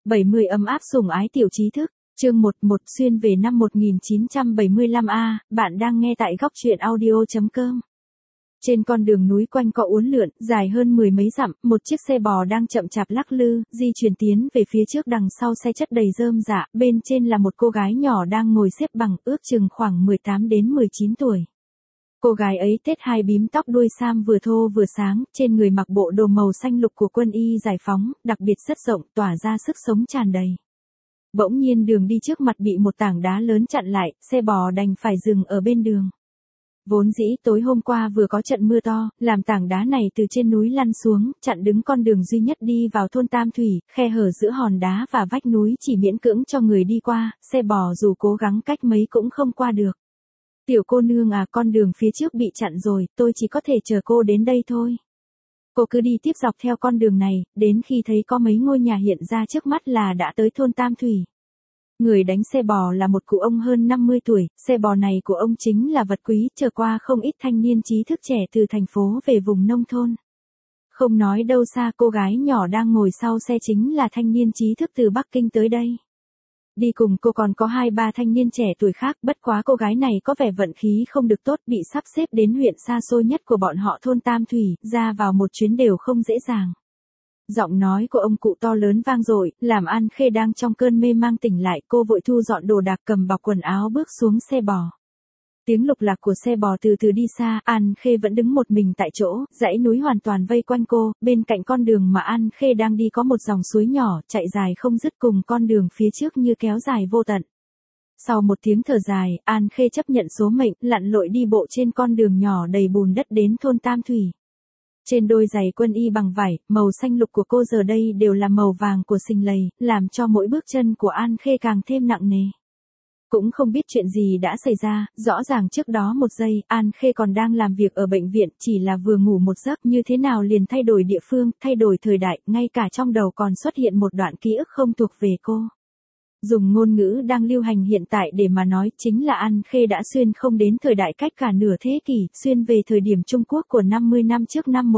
70 ấm áp sủng ái tiểu trí thức, chương 11 xuyên về năm 1975 bạn đang nghe tại góc truyện audio.com. Trên con đường núi quanh co uốn lượn, dài hơn mười mấy dặm, một chiếc xe bò đang chậm chạp lắc lư, di chuyển tiến về phía trước, đằng sau xe chất đầy rơm rạ, bên trên là một cô gái nhỏ đang ngồi xếp bằng, ước chừng khoảng 18 đến 19 tuổi. Cô gái ấy tết hai bím tóc, đuôi sam vừa thô vừa sáng, trên người mặc bộ đồ màu xanh lục của quân y giải phóng, đặc biệt rất rộng, tỏa ra sức sống tràn đầy. Bỗng nhiên đường đi trước mặt bị một tảng đá lớn chặn lại, xe bò đành phải dừng ở bên đường. Vốn dĩ tối hôm qua vừa có trận mưa to, làm tảng đá này từ trên núi lăn xuống, chặn đứng con đường duy nhất đi vào thôn Tam Thủy, khe hở giữa hòn đá và vách núi chỉ miễn cưỡng cho người đi qua, xe bò dù cố gắng cách mấy cũng không qua được. Tiểu cô nương à, con đường phía trước bị chặn rồi, tôi chỉ có thể chờ cô đến đây thôi. Cô cứ đi tiếp dọc theo con đường này, đến khi thấy có mấy ngôi nhà hiện ra trước mắt là đã tới thôn Tam Thủy. Người đánh xe bò là một cụ ông hơn 50 tuổi, xe bò này của ông chính là vật quý, chở qua không ít thanh niên trí thức trẻ từ thành phố về vùng nông thôn. Không nói đâu xa, cô gái nhỏ đang ngồi sau xe chính là thanh niên trí thức từ Bắc Kinh tới đây. Đi cùng cô còn có 2-3 thanh niên trẻ tuổi khác, bất quá cô gái này có vẻ vận khí không được tốt, bị sắp xếp đến huyện xa xôi nhất của bọn họ thôn Tam Thủy, ra vào một chuyến đều không dễ dàng. Giọng nói của ông cụ to lớn vang dội, làm An Khê đang trong cơn mê mang tỉnh lại, cô vội thu dọn đồ đạc, cầm bọc quần áo bước xuống xe bò. Tiếng lục lạc của xe bò từ từ đi xa, An Khê vẫn đứng một mình tại chỗ, dãy núi hoàn toàn vây quanh cô, bên cạnh con đường mà An Khê đang đi có một dòng suối nhỏ, chạy dài không dứt, cùng con đường phía trước như kéo dài vô tận. Sau một tiếng thở dài, An Khê chấp nhận số mệnh, lặn lội đi bộ trên con đường nhỏ đầy bùn đất đến thôn Tam Thủy. Trên đôi giày quân y bằng vải, màu xanh lục của cô giờ đây đều là màu vàng của xình lầy, làm cho mỗi bước chân của An Khê càng thêm nặng nề. Cũng không biết chuyện gì đã xảy ra, rõ ràng trước đó một giây, An Khê còn đang làm việc ở bệnh viện, chỉ là vừa ngủ một giấc, như thế nào liền thay đổi địa phương, thay đổi thời đại, ngay cả trong đầu còn xuất hiện một đoạn ký ức không thuộc về cô. Dùng ngôn ngữ đang lưu hành hiện tại để mà nói, chính là An Khê đã xuyên không đến thời đại cách cả nửa thế kỷ, xuyên về thời điểm Trung Quốc của 50 năm trước, năm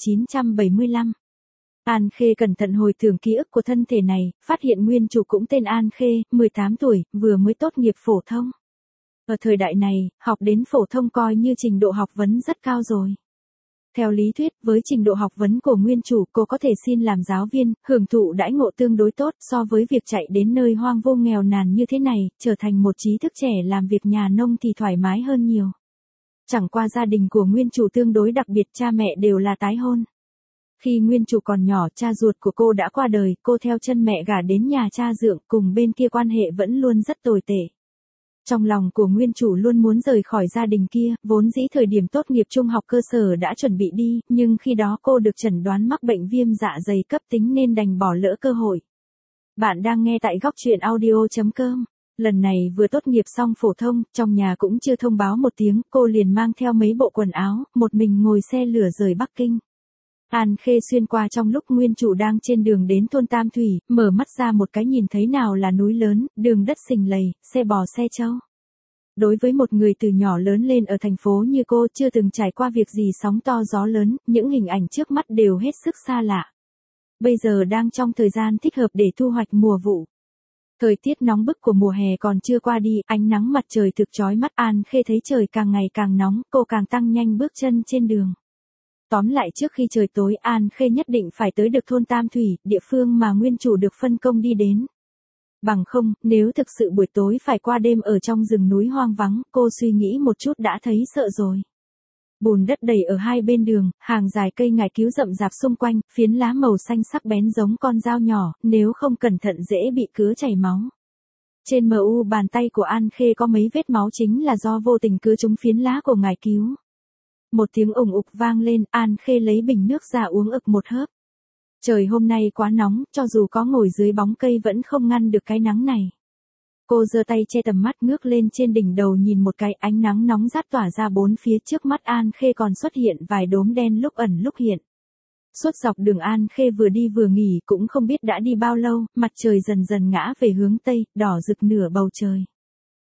1975. An Khê cẩn thận hồi tưởng ký ức của thân thể này, phát hiện nguyên chủ cũng tên An Khê, 18 tuổi, vừa mới tốt nghiệp phổ thông. Ở thời đại này, học đến phổ thông coi như trình độ học vấn rất cao rồi. Theo lý thuyết, với trình độ học vấn của nguyên chủ, cô có thể xin làm giáo viên, hưởng thụ đãi ngộ tương đối tốt so với việc chạy đến nơi hoang vô nghèo nàn như thế này, trở thành một trí thức trẻ làm việc nhà nông thì thoải mái hơn nhiều. Chẳng qua gia đình của nguyên chủ tương đối đặc biệt, cha mẹ đều là tái hôn. Khi nguyên chủ còn nhỏ, cha ruột của cô đã qua đời, cô theo chân mẹ gả đến nhà cha dượng, cùng bên kia quan hệ vẫn luôn rất tồi tệ. Trong lòng của nguyên chủ luôn muốn rời khỏi gia đình kia, vốn dĩ thời điểm tốt nghiệp trung học cơ sở đã chuẩn bị đi, nhưng khi đó cô được chẩn đoán mắc bệnh viêm dạ dày cấp tính nên đành bỏ lỡ cơ hội. Bạn đang nghe tại góc truyện audio.com. Lần này vừa tốt nghiệp xong phổ thông, trong nhà cũng chưa thông báo một tiếng, cô liền mang theo mấy bộ quần áo, một mình ngồi xe lửa rời Bắc Kinh. An Khê xuyên qua trong lúc nguyên chủ đang trên đường đến thôn Tam Thủy, mở mắt ra một cái nhìn thấy nào là núi lớn, đường đất xình lầy, xe bò xe trâu. Đối với một người từ nhỏ lớn lên ở thành phố như cô, chưa từng trải qua việc gì sóng to gió lớn, những hình ảnh trước mắt đều hết sức xa lạ. Bây giờ đang trong thời gian thích hợp để thu hoạch mùa vụ. Thời tiết nóng bức của mùa hè còn chưa qua đi, ánh nắng mặt trời thực chói mắt. An Khê thấy trời càng ngày càng nóng, cô càng tăng nhanh bước chân trên đường. Tóm lại, trước khi trời tối, An Khê nhất định phải tới được thôn Tam Thủy, địa phương mà nguyên chủ được phân công đi đến. Bằng không, nếu thực sự buổi tối phải qua đêm ở trong rừng núi hoang vắng, cô suy nghĩ một chút đã thấy sợ rồi. Bùn đất đầy ở hai bên đường, hàng dài cây ngải cứu rậm rạp xung quanh, phiến lá màu xanh sắc bén giống con dao nhỏ, nếu không cẩn thận dễ bị cứa chảy máu. Trên bàn tay của An Khê có mấy vết máu, chính là do vô tình cứa trúng phiến lá của ngải cứu. Một tiếng ủng ục vang lên, An Khê lấy bình nước ra uống ực một hớp. Trời hôm nay quá nóng, cho dù có ngồi dưới bóng cây vẫn không ngăn được cái nắng này. Cô giơ tay che tầm mắt, ngước lên trên đỉnh đầu nhìn một cái, ánh nắng nóng rát tỏa ra bốn phía, trước mắt An Khê còn xuất hiện vài đốm đen lúc ẩn lúc hiện. Suốt dọc đường An Khê vừa đi vừa nghỉ, cũng không biết đã đi bao lâu, mặt trời dần dần ngã về hướng tây, đỏ rực nửa bầu trời.